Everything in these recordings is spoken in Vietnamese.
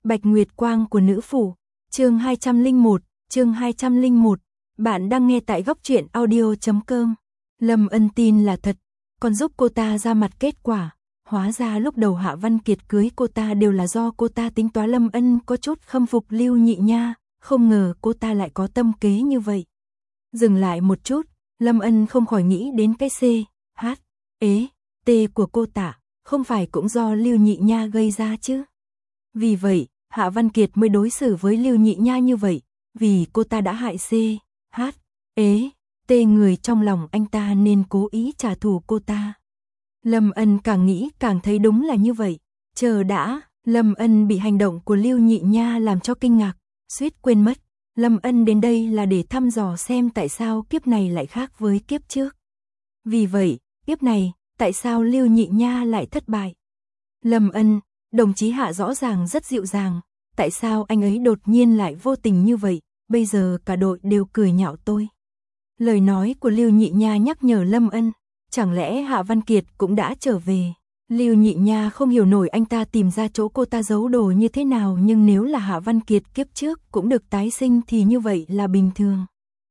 Bạch Nguyệt Quang của nữ phủ, chương 201, chương 201. Bạn đang nghe tại góc truyện audio.com. Lâm Ân tin là thật, còn giúp cô ta ra mặt kết quả. Hóa ra lúc đầu Hạ Văn Kiệt cưới cô ta đều là do cô ta tính toán. Lâm Ân có chút khâm phục Lưu Nhị Nha, không ngờ cô ta lại có tâm kế như vậy. Dừng lại một chút, Lâm Ân không khỏi nghĩ đến cái C, H, ế, T của cô Tạ, không phải cũng do Lưu Nhị Nha gây ra chứ. Vì vậy, Hạ Văn Kiệt mới đối xử với Lưu Nhị Nha như vậy, vì cô ta đã hại C, H, ế, T người trong lòng anh ta nên cố ý trả thù cô ta. Lâm Ân càng nghĩ càng thấy đúng là như vậy. Chờ đã, Lâm Ân bị hành động của Lưu Nhị Nha làm cho kinh ngạc, suýt quên mất. Lâm Ân đến đây là để thăm dò xem tại sao kiếp này lại khác với kiếp trước. Vì vậy, kiếp này, tại sao Lưu Nhị Nha lại thất bại? Lâm Ân, đồng chí Hạ rõ ràng rất dịu dàng, tại sao anh ấy đột nhiên lại vô tình như vậy, bây giờ cả đội đều cười nhạo tôi. Lời nói của Lưu Nhị Nha nhắc nhở Lâm Ân, chẳng lẽ Hạ Văn Kiệt cũng đã trở về? Lưu Nhị Nha không hiểu nổi anh ta tìm ra chỗ cô ta giấu đồ như thế nào, nhưng nếu là Hạ Văn Kiệt kiếp trước cũng được tái sinh thì như vậy là bình thường.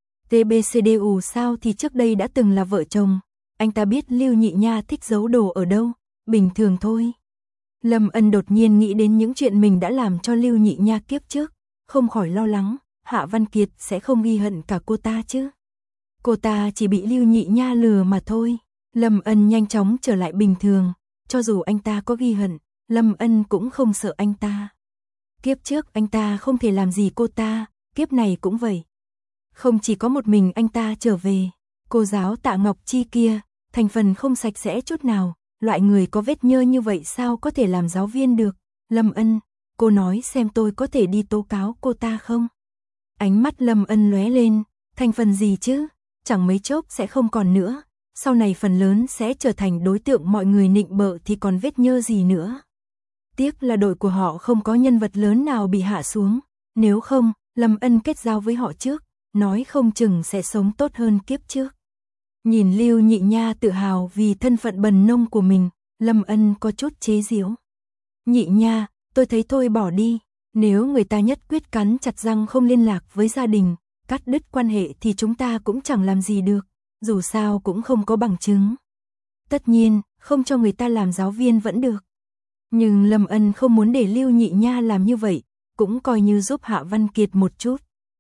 TBCDU sao thì trước đây đã từng là vợ chồng, anh ta biết Lưu Nhị Nha thích giấu đồ ở đâu, bình thường thôi. Lâm Ân đột nhiên nghĩ đến những chuyện mình đã làm cho Lưu Nhị Nha kiếp trước, không khỏi lo lắng, Hạ Văn Kiệt sẽ không ghi hận cả cô ta chứ. Cô ta chỉ bị Lưu Nhị Nha lừa mà thôi. Lâm Ân nhanh chóng trở lại bình thường, cho dù anh ta có ghi hận, Lâm Ân cũng không sợ anh ta. Kiếp trước anh ta không thể làm gì cô ta, kiếp này cũng vậy. Không chỉ có một mình anh ta trở về, cô giáo Tạ Ngọc Chi kia, thành phần không sạch sẽ chút nào, loại người có vết nhơ như vậy sao có thể làm giáo viên được. Lâm Ân, cô nói xem tôi có thể đi tố cáo cô ta không? Ánh mắt Lâm Ân lóe lên, thành phần gì chứ? Chẳng mấy chốc sẽ không còn nữa, sau này phần lớn sẽ trở thành đối tượng mọi người nịnh bợ thì còn vết nhơ gì nữa. Tiếc là đội của họ không có nhân vật lớn nào bị hạ xuống, nếu không, Lâm Ân kết giao với họ trước, nói không chừng sẽ sống tốt hơn kiếp trước. Nhìn Lưu Nhị Nha tự hào vì thân phận bần nông của mình, Lâm Ân có chút chế giễu. Nhị Nha, tôi thấy thôi bỏ đi, nếu người ta nhất quyết cắn chặt răng không liên lạc với gia đình, cắt đứt quan hệ thì chúng ta cũng chẳng làm gì được, dù sao cũng không có bằng chứng. Tất nhiên, không cho người ta làm giáo viên vẫn được. Nhưng Lâm Ân không muốn để Lưu Nhị Nha làm như vậy, cũng coi như giúp Hạ Văn Kiệt một chút.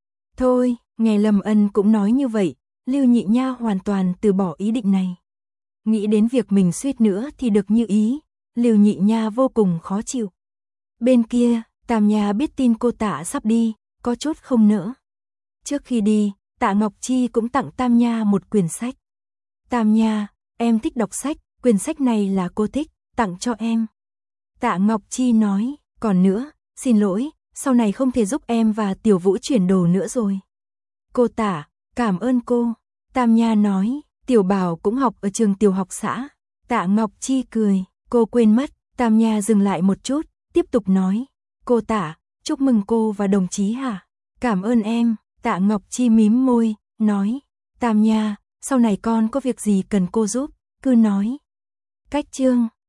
Thôi, nghe Lâm Ân cũng nói như vậy, Lưu Nhị Nha hoàn toàn từ bỏ ý định này. Nghĩ đến việc mình suýt nữa thì được như ý, Lưu Nhị Nha vô cùng khó chịu. Bên kia, Tam Nha biết tin cô Tạ sắp đi, có chút không nỡ. Trước khi đi, Tạ Ngọc Chi cũng tặng Tam Nha một quyển sách. Tam Nha, em thích đọc sách, quyển sách này là cô thích, tặng cho em. Tạ Ngọc Chi nói, còn nữa, xin lỗi, sau này không thể giúp em và Tiểu Vũ chuyển đồ nữa rồi. Cô Tạ, cảm ơn cô. Tam Nha nói, Tiểu Bảo cũng học ở trường tiểu học xã. Tạ Ngọc Chi cười, cô quên mất. Tam Nha dừng lại một chút, tiếp tục nói, cô Tạ, chúc mừng cô và đồng chí Hạ. Cảm ơn em. Tạ Ngọc Chi mím môi, nói, Tam Nha, sau này con có việc gì cần cô giúp, cứ nói. Cách chương